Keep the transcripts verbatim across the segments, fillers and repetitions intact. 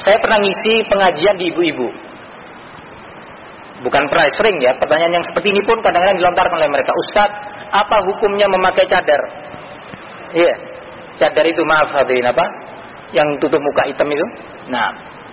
Saya pernah ngisi pengajian di ibu-ibu. Bukan pernah, sering ya. Pertanyaan yang seperti ini pun kadang-kadang dilontarkan oleh mereka. Ustaz, apa hukumnya memakai cadar? Iya. Cadar itu, maaf hadirin, apa? Yang tutup muka hitam itu. Nah,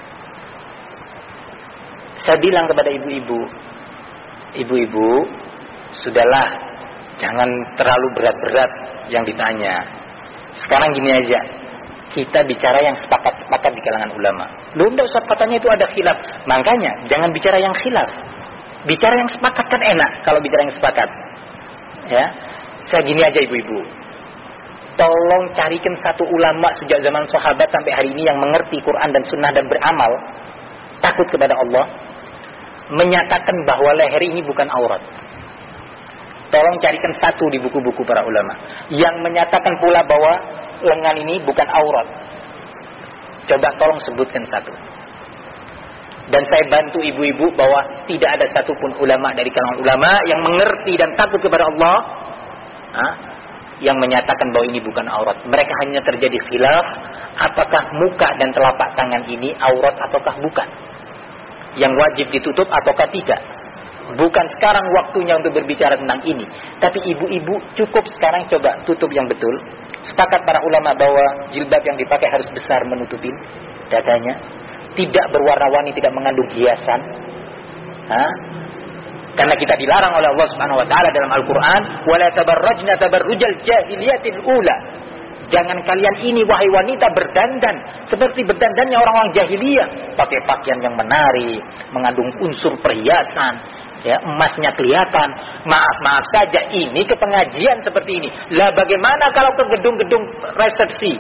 saya bilang kepada ibu-ibu, ibu-ibu, sudahlah, jangan terlalu berat-berat yang ditanya. Sekarang gini aja, kita bicara yang sepakat-sepakat di kalangan ulama. Loh, enggak usah, katanya itu ada khilaf. Makanya, jangan bicara yang khilaf. Bicara yang sepakat kan enak kalau bicara yang sepakat. Ya, saya gini aja ibu-ibu. Tolong carikan satu ulama sejak zaman sahabat sampai hari ini yang mengerti Quran dan Sunnah dan beramal, takut kepada Allah, menyatakan bahwa leher ini bukan aurat. Tolong carikan satu di buku-buku para ulama yang menyatakan pula bahwa lengan ini bukan aurat. Coba tolong sebutkan satu. Dan saya bantu ibu-ibu bahwa tidak ada satupun ulama dari kalangan ulama yang mengerti dan takut kepada Allah, ha, yang menyatakan bahwa ini bukan aurat. Mereka hanya terjadi khilaf, apakah muka dan telapak tangan ini aurat ataukah bukan, yang wajib ditutup ataukah tidak. Bukan sekarang waktunya untuk berbicara tentang ini. Tapi ibu-ibu cukup sekarang coba tutup yang betul. Sepakat para ulama bahwa jilbab yang dipakai harus besar menutupi dadanya, tidak berwarna-warni, tidak mengandung hiasan. Ha? Karena kita dilarang oleh Allah Subhanahu wa taala dalam Al-Qur'an, wala tabarrajna tabarrujal jahiliyatil ula. Jangan kalian ini wahai wanita berdandan seperti berdandannya orang-orang jahiliyah, pakai pakaian yang menarik, mengandung unsur perhiasan, ya, emasnya kelihatan. Maaf-maaf saja, ini ke pengajian seperti ini. Lah bagaimana kalau ke gedung-gedung resepsi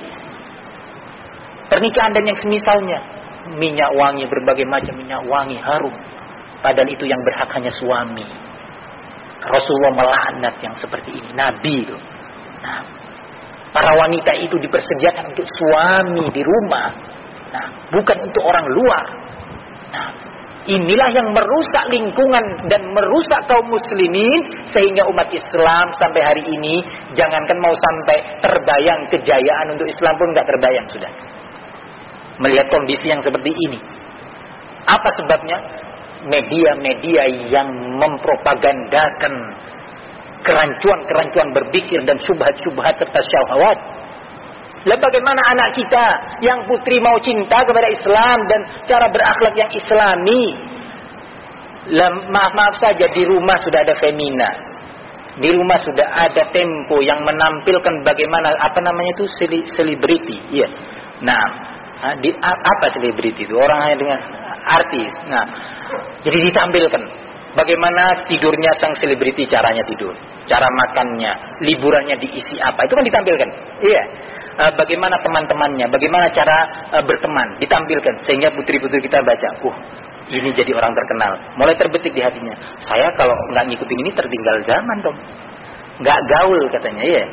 pernikahan dan yang semisalnya? Minyak wangi, berbagai macam minyak wangi harum. Padahal itu yang berhak hanya suami. Rasulullah melaknat yang seperti ini. Nabi itu. Nah, para wanita itu dipersediakan untuk suami di rumah. Nah, bukan untuk orang luar. Nah, inilah yang merusak lingkungan dan merusak kaum muslimin, sehingga umat Islam sampai hari ini jangankan mau sampai terbayang kejayaan untuk Islam pun nggak terbayang sudah. Melihat kondisi yang seperti ini. Apa sebabnya? Media-media yang mempropagandakan kerancuan-kerancuan berpikir dan syubhat-syubhat serta syahwat. Lah bagaimana anak kita yang putri mau cinta kepada Islam dan cara berakhlak yang islami? Lah maaf-maaf saja, di rumah sudah ada Femina. Di rumah sudah ada Tempo yang menampilkan bagaimana, apa namanya itu, selebriti. Iya. Nah, di, apa selebriti itu? Orang hanya dengan artis. Nah, jadi ditampilkan bagaimana tidurnya sang selebriti, caranya tidur, cara makannya, liburannya diisi apa, itu kan ditampilkan. Iya. Bagaimana teman-temannya, bagaimana cara berteman, ditampilkan, sehingga putri-putri kita baca, uh, ini jadi orang terkenal. Mulai terbetik di hatinya, saya kalau nggak ngikutin ini tertinggal zaman dong, nggak gaul katanya, ya.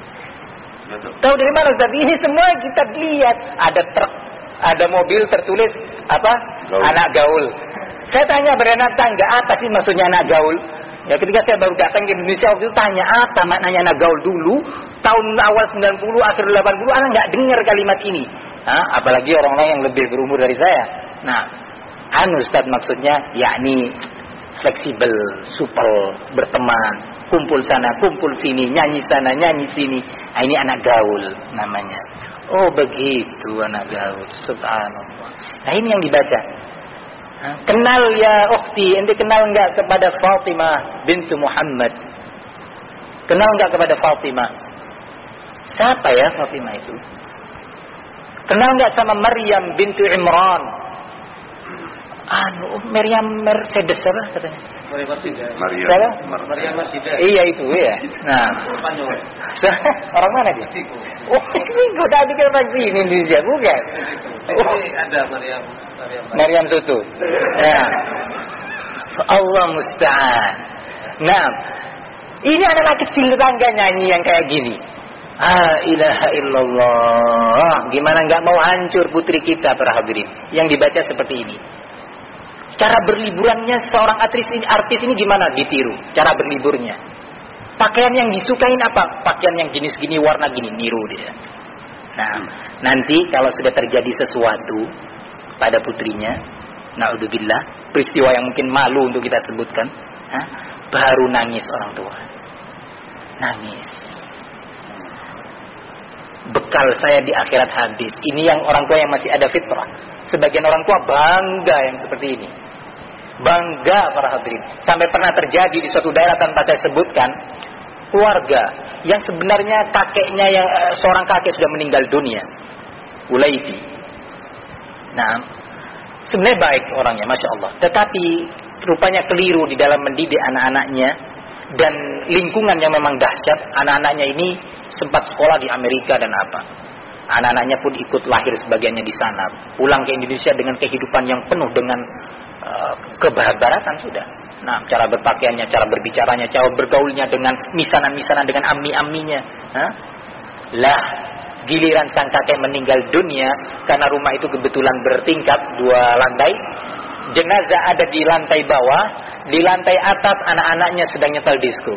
Tahu dari mana? Tapi ini semua kita lihat, ada truk, ada mobil tertulis apa? Gaul. Anak gaul. Saya tanya berenak tangga, apa sih maksudnya anak gaul? Ya, ketika saya baru datang ke Indonesia waktu itu tanya apa maknanya anak gaul dulu, tahun awal sembilan puluh, akhir delapan puluh, anak nggak dengar kalimat ini. Hah? Apalagi orang-orang yang lebih berumur dari saya. Nah, anu Ustaz maksudnya yakni fleksibel, supel, berteman, kumpul sana, kumpul sini, nyanyi sana, nyanyi sini. Nah, ini anak gaul namanya. Oh begitu anak gaul, subhanallah. Nah ini yang dibaca. Kenal ya ukhti, ente kenal enggak kepada Fatimah bintu Muhammad? Kenal enggak kepada Fatimah? Siapa ya Fatimah itu? Kenal enggak sama Maryam bintu Imran? Anu, Maryam Mercedes apa katanya? Maryam Mercedes. Maryam. Maryam Mercedes. Iya itu ya. Nah, orang mana dia? Oh, ini kok tadi kan pagi ini Indonesia bukan? Oh, ada Maryam. Maryam Tutu. Ya. Allah musta'an. Nah, ini anak kecil tetangga nyanyi yang kayak gini. Ah, ilaha illallah. Gimana nggak mau hancur putri kita para hadirin? Yang dibaca seperti ini. Cara berliburannya seorang artis ini, artis ini gimana? Ditiru. Cara berliburnya. Pakaian yang disukain apa? Pakaian yang jenis gini, warna gini, niru dia. Nah, nanti kalau sudah terjadi sesuatu, pada putrinya, naudzubillah, peristiwa yang mungkin malu untuk kita sebutkan, ha? Baru nangis orang tua, nangis. Bekal saya di akhirat habis. Ini yang orang tua yang masih ada fitrah. Sebagian orang tua bangga yang seperti ini, bangga para hadirin. Sampai pernah terjadi di suatu daerah tanpa saya sebutkan, keluarga yang sebenarnya kakeknya yang eh, seorang kakek sudah meninggal dunia, Ulaidi. Nah, sebenarnya baik orangnya, masya Allah. Tetapi rupanya keliru di dalam mendidik anak-anaknya dan lingkungan yang memang dahsyat. Anak-anaknya ini sempat sekolah di Amerika dan apa. Anak-anaknya pun ikut lahir sebagiannya di sana. Pulang ke Indonesia dengan kehidupan yang penuh dengan uh, kebaratan sudah. Nah, cara berpakaiannya, cara berbicaranya, cara bergaulnya dengan misanan-misanan, dengan ammi-amminya. Hah? Lah, giliran sang kakek meninggal dunia karena rumah itu kebetulan bertingkat dua lantai. Jenazah ada di lantai bawah, di lantai atas anak-anaknya sedang nyetel disco.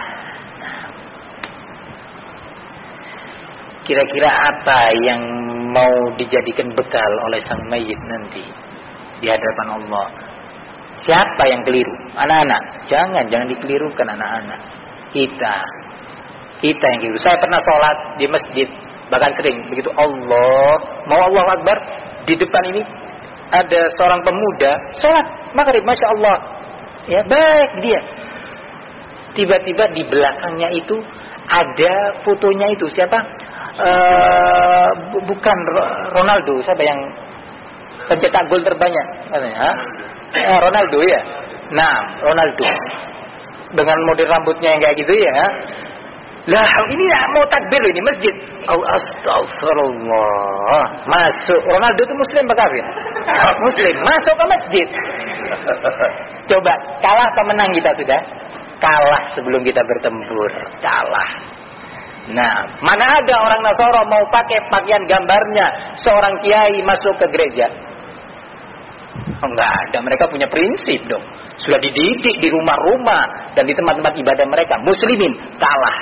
Kira-kira apa yang mau dijadikan bekal oleh sang mayit nanti di hadapan Allah? Siapa yang keliru? Anak-anak. Jangan, jangan dikelirukan anak-anak. Kita. Kita yang keliru. Saya pernah sholat di masjid, bahkan sering begitu Allah, mau Allah Akbar, di depan ini ada seorang pemuda sholat maghrib, masya Allah, ya baik dia. Tiba-tiba di belakangnya itu ada fotonya itu siapa? Uh, bukan Ronaldo, siapa yang pencetak gol terbanyak? Katanya, eh, Ronaldo ya. Nah, Ronaldo dengan model rambutnya yang kayak gitu ya. Lah, ini mau takbir ini masjid. Oh, astagfirullah. Masuk. Ronaldo itu muslim apa kafir? Muslim. Masuk ke masjid. Coba, kalah atau menang kita sudah? Kalah sebelum kita bertempur. Kalah. Nah, mana ada orang Nasara mau pakai pakaian gambarnya seorang kiai masuk ke gereja? Oh, enggak ada. Mereka punya prinsip dong. Sudah dididik di rumah-rumah dan di tempat-tempat ibadah mereka. Muslimin kalah.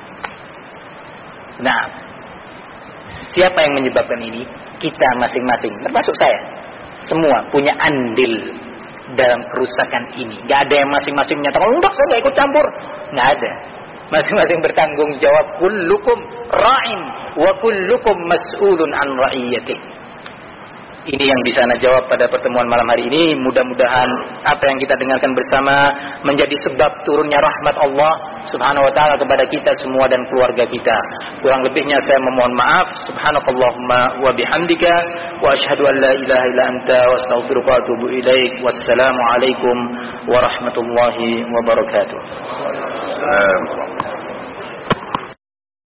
Nah, siapa yang menyebabkan ini? Kita masing-masing, termasuk saya. Semua punya andil dalam kerusakan ini. Gak ada yang masing-masing menyatakan, enggak, saya gak ikut campur. Gak ada. Masing-masing bertanggung jawab. Kullukum ra'in wa kullukum mas'ulun an ra'iyatih. Ini yang bisa saya jawab pada pertemuan malam hari ini. Mudah-mudahan apa yang kita dengarkan bersama menjadi sebab turunnya rahmat Allah Subhanahu wa taala kepada kita semua dan keluarga kita. Kurang lebihnya saya memohon maaf. Subhanakallahumma wa bihamdika wa asyhadu an la ilaha illa anta wa astaghfiruka wa atubu ilaik. Wassalamu alaikum warahmatullahi wabarakatuh.